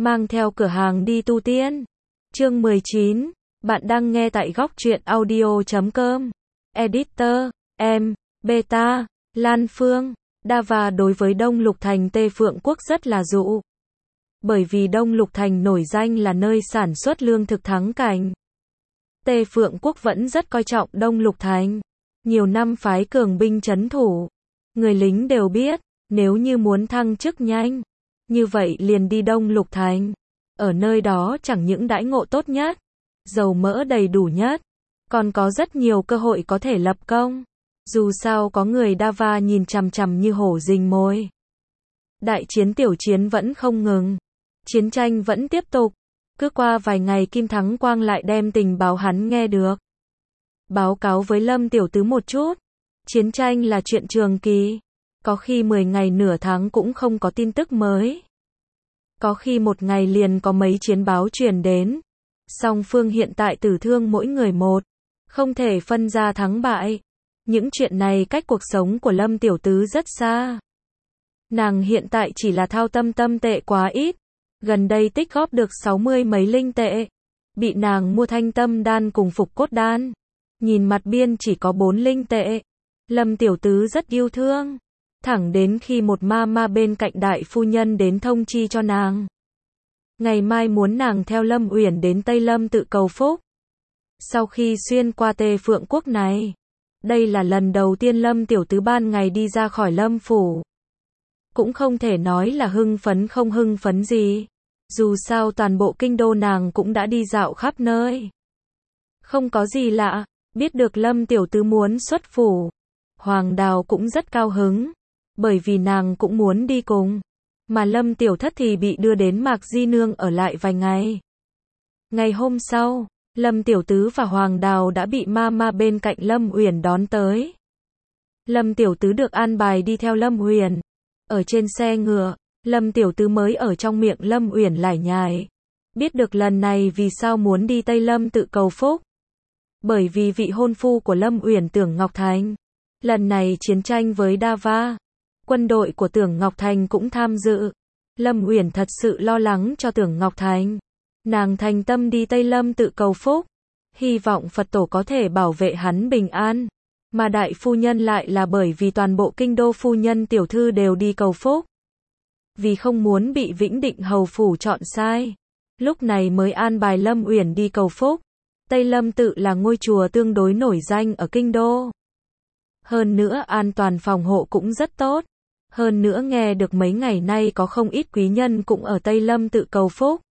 mang theo cửa hàng đi tu tiên. Chương 19, bạn đang nghe tại góc truyện audio.com. Editor, em, Beta, Lan Phương, Đava đối với Đông Lục Thành Tê Phượng Quốc rất là dụ. Bởi vì Đông Lục Thành nổi danh là nơi sản xuất lương thực thắng cảnh. Tê Phượng Quốc vẫn rất coi trọng Đông Lục Thành. Nhiều năm phái cường binh trấn thủ. Người lính đều biết, nếu như muốn thăng chức nhanh, như vậy liền đi Đông Lục Thành. Ở nơi đó chẳng những đãi ngộ tốt nhất, dầu mỡ đầy đủ nhất, còn có rất nhiều cơ hội có thể lập công. Dù sao có người Đava nhìn chằm chằm như hổ rình mồi. Đại chiến tiểu chiến vẫn không ngừng. Chiến tranh vẫn tiếp tục. Cứ qua vài ngày Kim Thắng Quang lại đem tình báo hắn nghe được. Báo cáo với Lâm Tiểu Tứ một chút. Chiến tranh là chuyện trường kỳ. Có khi 10 ngày nửa tháng cũng không có tin tức mới. Có khi một ngày liền có mấy chiến báo truyền đến. Song phương hiện tại tử thương mỗi người một. Không thể phân ra thắng bại. Những chuyện này cách cuộc sống của Lâm Tiểu Tứ rất xa. Nàng hiện tại chỉ là thao tâm tệ quá ít. Gần đây tích góp được 60 mấy linh tệ. Bị nàng mua thanh tâm đan cùng phục cốt đan. Nhìn mặt biên chỉ có 4 linh tệ. Lâm Tiểu Tứ rất yêu thương. Thẳng đến khi một ma bên cạnh đại phu nhân đến thông chi cho nàng. Ngày mai muốn nàng theo Lâm Uyển đến Tây Lâm tự cầu phúc. Sau khi xuyên qua Tê Phượng Quốc này, đây là lần đầu tiên Lâm Tiểu Tứ ban ngày đi ra khỏi Lâm phủ. Cũng không thể nói là hưng phấn không hưng phấn gì. Dù sao toàn bộ kinh đô nàng cũng đã đi dạo khắp nơi. Không có gì lạ, biết được Lâm Tiểu Tứ muốn xuất phủ. Hoàng Đào cũng rất cao hứng, bởi vì nàng cũng muốn đi cùng. Mà Lâm Tiểu Thất thì bị đưa đến Mạc Di Nương ở lại vài ngày. Ngày hôm sau, Lâm Tiểu Tứ và Hoàng Đào đã bị ma bên cạnh Lâm Uyển đón tới. Lâm Tiểu Tứ được an bài đi theo Lâm Uyển. Ở trên xe ngựa, Lâm Tiểu Tứ mới ở trong miệng Lâm Uyển lải nhải. Biết được lần này vì sao muốn đi Tây Lâm tự cầu phúc. Bởi vì vị hôn phu của Lâm Uyển Tưởng Ngọc Thành. Lần này chiến tranh với Đava. Quân đội của Tưởng Ngọc Thành cũng tham dự. Lâm Uyển thật sự lo lắng cho Tưởng Ngọc Thành. Nàng thành tâm đi Tây Lâm tự cầu phúc. Hy vọng Phật tổ có thể bảo vệ hắn bình an. Mà đại phu nhân lại là bởi vì toàn bộ kinh đô phu nhân tiểu thư đều đi cầu phúc. Vì không muốn bị Vĩnh Định hầu phủ chọn sai. Lúc này mới an bài Lâm Uyển đi cầu phúc. Tây Lâm tự là ngôi chùa tương đối nổi danh ở kinh đô. Hơn nữa an toàn phòng hộ cũng rất tốt. Hơn nữa nghe được mấy ngày nay có không ít quý nhân cũng ở Tây Lâm tự cầu phúc.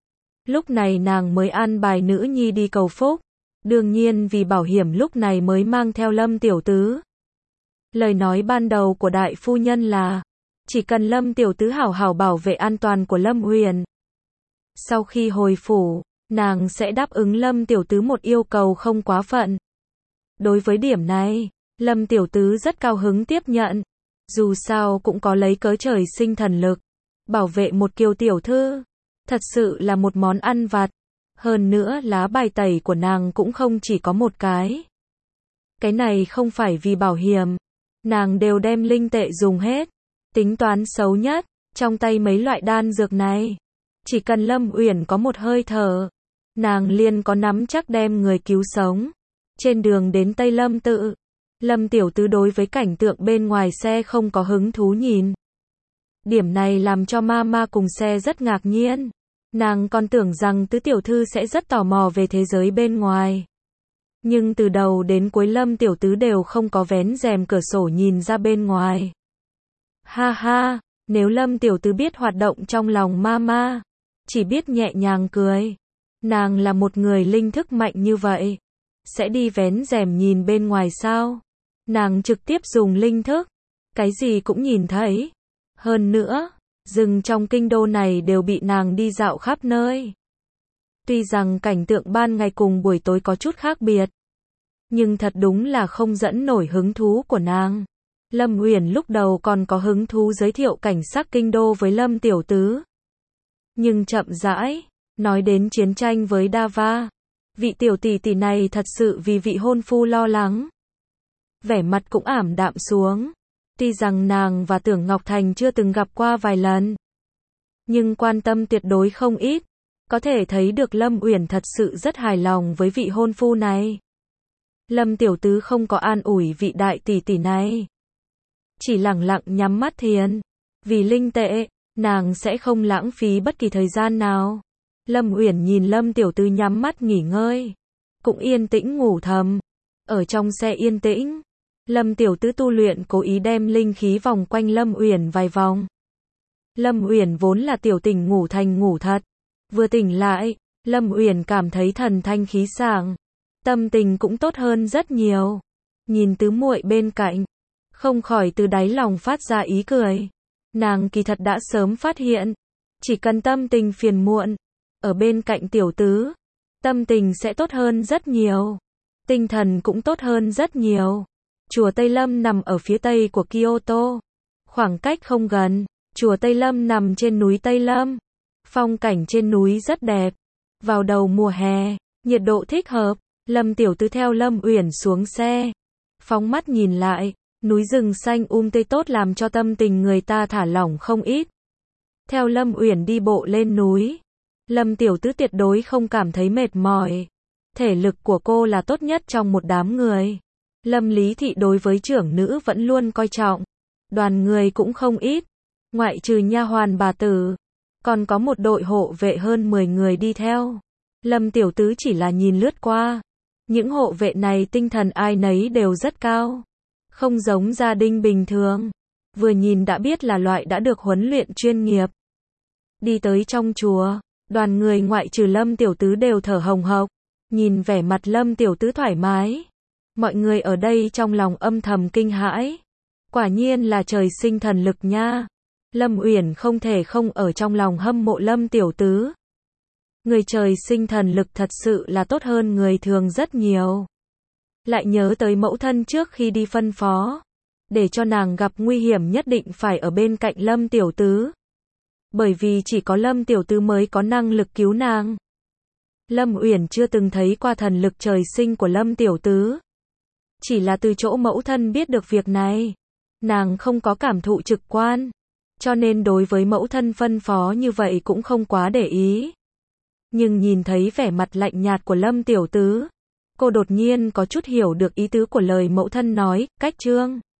Lúc này nàng mới an bài nữ nhi đi cầu phúc. Đương nhiên vì bảo hiểm lúc này mới mang theo Lâm Tiểu Tứ. Lời nói ban đầu của đại phu nhân là chỉ cần Lâm Tiểu Tứ hảo hảo bảo vệ an toàn của Lâm Uyển. Sau khi hồi phủ, nàng sẽ đáp ứng Lâm Tiểu Tứ một yêu cầu không quá phận. Đối với điểm này, Lâm Tiểu Tứ rất cao hứng tiếp nhận. Dù sao cũng có lấy cớ trời sinh thần lực. Bảo vệ một kiều tiểu thư. Thật sự là một món ăn vặt. Hơn nữa lá bài tẩy của nàng cũng không chỉ có một cái. Cái này không phải vì bảo hiểm. Nàng đều đem linh tệ dùng hết. Tính toán xấu nhất, trong tay mấy loại đan dược này. Chỉ cần Lâm Uyển có một hơi thở. Nàng liền có nắm chắc đem người cứu sống. Trên đường đến Tây Lâm tự. Lâm Tiểu Tứ đối với cảnh tượng bên ngoài xe không có hứng thú nhìn. Điểm này làm cho ma cùng xe rất ngạc nhiên. Nàng còn tưởng rằng Tứ Tiểu Thư sẽ rất tò mò về thế giới bên ngoài. Nhưng từ đầu đến cuối Lâm Tiểu Tứ đều không có vén rèm cửa sổ nhìn ra bên ngoài. Ha ha, nếu Lâm Tiểu Tứ biết hoạt động trong lòng ma, chỉ biết nhẹ nhàng cười. Nàng là một người linh thức mạnh như vậy. Sẽ đi vén rèm nhìn bên ngoài sao? Nàng trực tiếp dùng linh thức. Cái gì cũng nhìn thấy. Hơn nữa, rừng trong kinh đô này đều bị nàng đi dạo khắp nơi. Tuy rằng cảnh tượng ban ngày cùng buổi tối có chút khác biệt. Nhưng thật đúng là không dẫn nổi hứng thú của nàng. Lâm Uyển lúc đầu còn có hứng thú giới thiệu cảnh sắc kinh đô với Lâm Tiểu Tứ. Nhưng chậm rãi, nói đến chiến tranh với Đava. Vị tiểu tỷ tỷ này thật sự vì vị hôn phu lo lắng. Vẻ mặt cũng ảm đạm xuống. Tuy rằng nàng và Tưởng Ngọc Thành chưa từng gặp qua vài lần. nhưng quan tâm tuyệt đối không ít. Có thể thấy được Lâm Uyển thật sự rất hài lòng với vị hôn phu này. Lâm tiểu tứ không có an ủi vị đại tỷ tỷ này, chỉ lẳng lặng nhắm mắt thiền. Vì linh tệ, nàng sẽ không lãng phí bất kỳ thời gian nào. Lâm Uyển nhìn Lâm tiểu tứ nhắm mắt nghỉ ngơi, cũng yên tĩnh ngủ thầm. Ở trong xe yên tĩnh, Lâm tiểu tứ tu luyện cố ý đem linh khí vòng quanh Lâm Uyển vài vòng. Lâm Uyển vốn là tiểu tỉnh ngủ thành ngủ thật. Vừa tỉnh lại, Lâm Uyển cảm thấy thần thanh khí sảng, tâm tình cũng tốt hơn rất nhiều. Nhìn tứ muội bên cạnh, không khỏi từ đáy lòng phát ra ý cười. Nàng kỳ thật đã sớm phát hiện, chỉ cần tâm tình phiền muộn, ở bên cạnh tiểu tứ, tâm tình sẽ tốt hơn rất nhiều, tinh thần cũng tốt hơn rất nhiều. Chùa Tây Lâm nằm ở phía tây của Kyoto, khoảng cách không gần. Chùa Tây Lâm nằm trên núi Tây Lâm, phong cảnh trên núi rất đẹp. Vào đầu mùa hè, nhiệt độ thích hợp, Lâm tiểu tứ theo Lâm Uyển xuống xe, phóng mắt nhìn lại, núi rừng xanh tươi tốt làm cho tâm tình người ta thả lỏng không ít. Theo Lâm Uyển đi bộ lên núi, Lâm tiểu tứ tuyệt đối không cảm thấy mệt mỏi. Thể lực của cô là tốt nhất trong một đám người. Lâm Lý Thị đối với trưởng nữ vẫn luôn coi trọng. Đoàn người cũng không ít, ngoại trừ nha hoàn bà tử, còn có một đội hộ vệ hơn 10 người đi theo. Lâm tiểu tứ chỉ là nhìn lướt qua. Những hộ vệ này tinh thần ai nấy đều rất cao, không giống gia đình bình thường. Vừa nhìn đã biết là loại đã được huấn luyện chuyên nghiệp. Đi tới trong chùa, đoàn người ngoại trừ Lâm tiểu tứ đều thở hồng hộc. Nhìn vẻ mặt Lâm tiểu tứ thoải mái, mọi người ở đây trong lòng âm thầm kinh hãi. Quả nhiên là trời sinh thần lực nha. Lâm Uyển không thể không ở trong lòng hâm mộ Lâm tiểu tứ. Người trời sinh thần lực thật sự là tốt hơn người thường rất nhiều. Lại nhớ tới mẫu thân trước khi đi phân phó, để cho nàng gặp nguy hiểm nhất định phải ở bên cạnh Lâm tiểu tứ. Bởi vì chỉ có Lâm tiểu tứ mới có năng lực cứu nàng. Lâm Uyển chưa từng thấy qua thần lực trời sinh của Lâm tiểu tứ. Chỉ là từ chỗ mẫu thân biết được việc này. Nàng không có cảm thụ trực quan, cho nên đối với mẫu thân phân phó như vậy cũng không quá để ý. Nhưng nhìn thấy vẻ mặt lạnh nhạt của Lâm tiểu tứ, cô đột nhiên có chút hiểu được ý tứ của lời mẫu thân nói, cách trương.